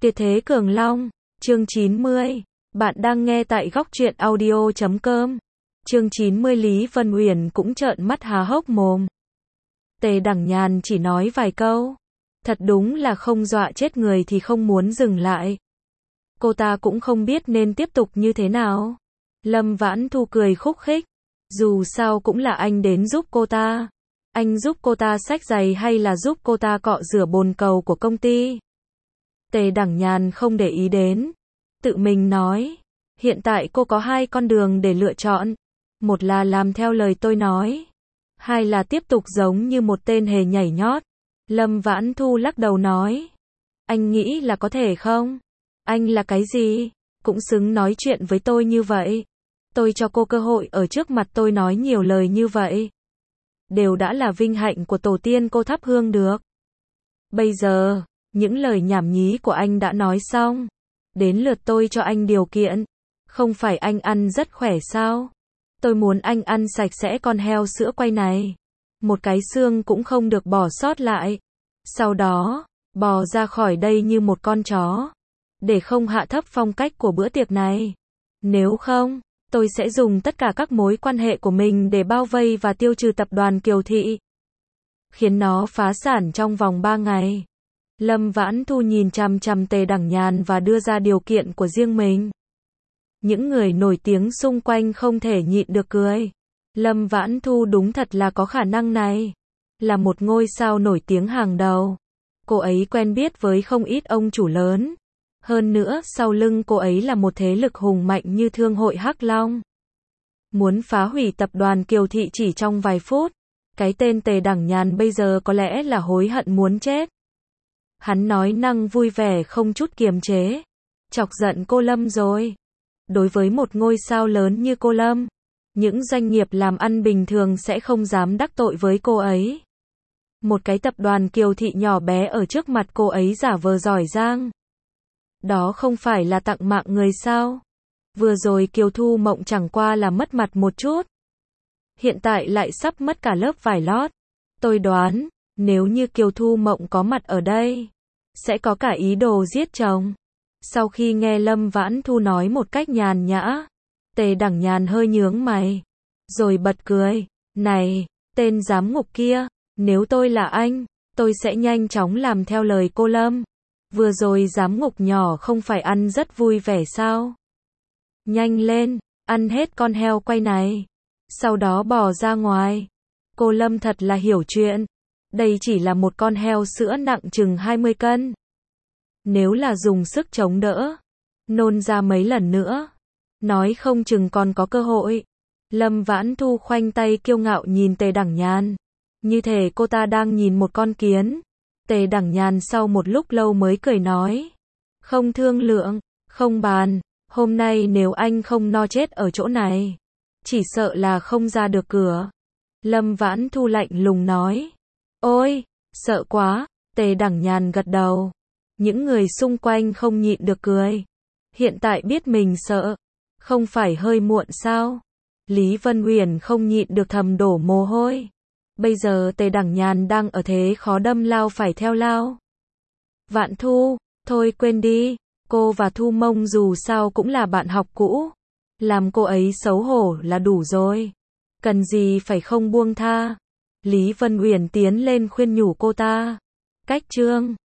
Tuyệt thế Cường Long, chương 90. Bạn đang nghe tại góc truyện audio.com. Chương 90 Lý Vân Uyển cũng trợn mắt há hốc mồm. Tề Đẳng Nhàn chỉ nói vài câu. Thật đúng là không dọa chết người thì không muốn dừng lại. Cô ta cũng không biết nên tiếp tục như thế nào. Lâm Vãn Thu cười khúc khích. Dù sao cũng là anh đến giúp cô ta. Anh giúp cô ta xách giày hay là giúp cô ta cọ rửa bồn cầu của công ty? Tề Đẳng Nhàn không để ý đến. Tự mình nói. Hiện tại cô có hai con đường để lựa chọn. Một là làm theo lời tôi nói. Hai là tiếp tục giống như một tên hề nhảy nhót. Lâm Vãn Thu lắc đầu nói. Anh nghĩ là có thể không? Anh là cái gì? Cũng xứng nói chuyện với tôi như vậy. Tôi cho cô cơ hội ở trước mặt tôi nói nhiều lời như vậy. Đều đã là vinh hạnh của tổ tiên cô thắp hương được. Bây giờ, những lời nhảm nhí của anh đã nói xong. Đến lượt tôi cho anh điều kiện. Không phải anh ăn rất khỏe sao? Tôi muốn anh ăn sạch sẽ con heo sữa quay này. Một cái xương cũng không được bỏ sót lại. Sau đó, bò ra khỏi đây như một con chó. Để không hạ thấp phong cách của bữa tiệc này. Nếu không, tôi sẽ dùng tất cả các mối quan hệ của mình để bao vây và tiêu trừ tập đoàn Kiều Thị. Khiến nó phá sản trong vòng 3 ngày. Lâm Vãn Thu nhìn chằm chằm Tề Đẳng Nhàn và đưa ra điều kiện của riêng mình. Những người nổi tiếng xung quanh không thể nhịn được cười. Lâm Vãn Thu đúng thật là có khả năng này. Là một ngôi sao nổi tiếng hàng đầu. Cô ấy quen biết với không ít ông chủ lớn. Hơn nữa, sau lưng cô ấy là một thế lực hùng mạnh như Thương hội Hắc Long. Muốn phá hủy tập đoàn Kiều Thị chỉ trong vài phút. Cái tên Tề Đẳng Nhàn bây giờ có lẽ là hối hận muốn chết. Hắn nói năng vui vẻ không chút kiềm chế. Chọc giận cô Lâm rồi. Đối với một ngôi sao lớn như cô Lâm, những doanh nghiệp làm ăn bình thường sẽ không dám đắc tội với cô ấy. Một cái tập đoàn Kiều Thị nhỏ bé ở trước mặt cô ấy giả vờ giỏi giang. Đó không phải là tặng mạng người sao? Vừa rồi Kiều Thu Mộng chẳng qua là mất mặt một chút. Hiện tại lại sắp mất cả lớp vải lót. Tôi đoán, nếu như Kiều Thu Mộng có mặt ở đây, sẽ có cả ý đồ giết chồng. Sau khi nghe Lâm Vãn Thu nói một cách nhàn nhã, Tề Đẳng Nhàn hơi nhướng mày, rồi bật cười. Này, tên giám ngục kia, nếu tôi là anh, tôi sẽ nhanh chóng làm theo lời cô Lâm. Vừa rồi giám ngục nhỏ không phải ăn rất vui vẻ sao? Nhanh lên, ăn hết con heo quay này. Sau đó bỏ ra ngoài. Cô Lâm thật là hiểu chuyện. Đây chỉ là một con heo sữa nặng chừng 20 cân. Nếu là dùng sức chống đỡ, nôn ra mấy lần nữa, nói không chừng còn có cơ hội. Lâm Vãn Thu khoanh tay kiêu ngạo nhìn Tề Đẳng Nhàn. Như thể cô ta đang nhìn một con kiến. Tề Đẳng Nhàn sau một lúc lâu mới cười nói. Không thương lượng, không bàn. Hôm nay nếu anh không no chết ở chỗ này, chỉ sợ là không ra được cửa. Lâm Vãn Thu lạnh lùng nói. Ôi, sợ quá. Tề Đẳng Nhàn gật đầu. Những người xung quanh không nhịn được cười. Hiện tại biết mình sợ, không phải hơi muộn sao? Lý Vân Uyển không nhịn được thầm đổ mồ hôi. Bây giờ Tề Đẳng Nhàn đang ở thế khó đâm lao phải theo lao. Vãn Thu, thôi quên đi. Cô và Thu Mông dù sao cũng là bạn học cũ. Làm cô ấy xấu hổ là đủ rồi. Cần gì phải không buông tha. Lý Vân Uyển tiến lên khuyên nhủ cô ta. Cách chương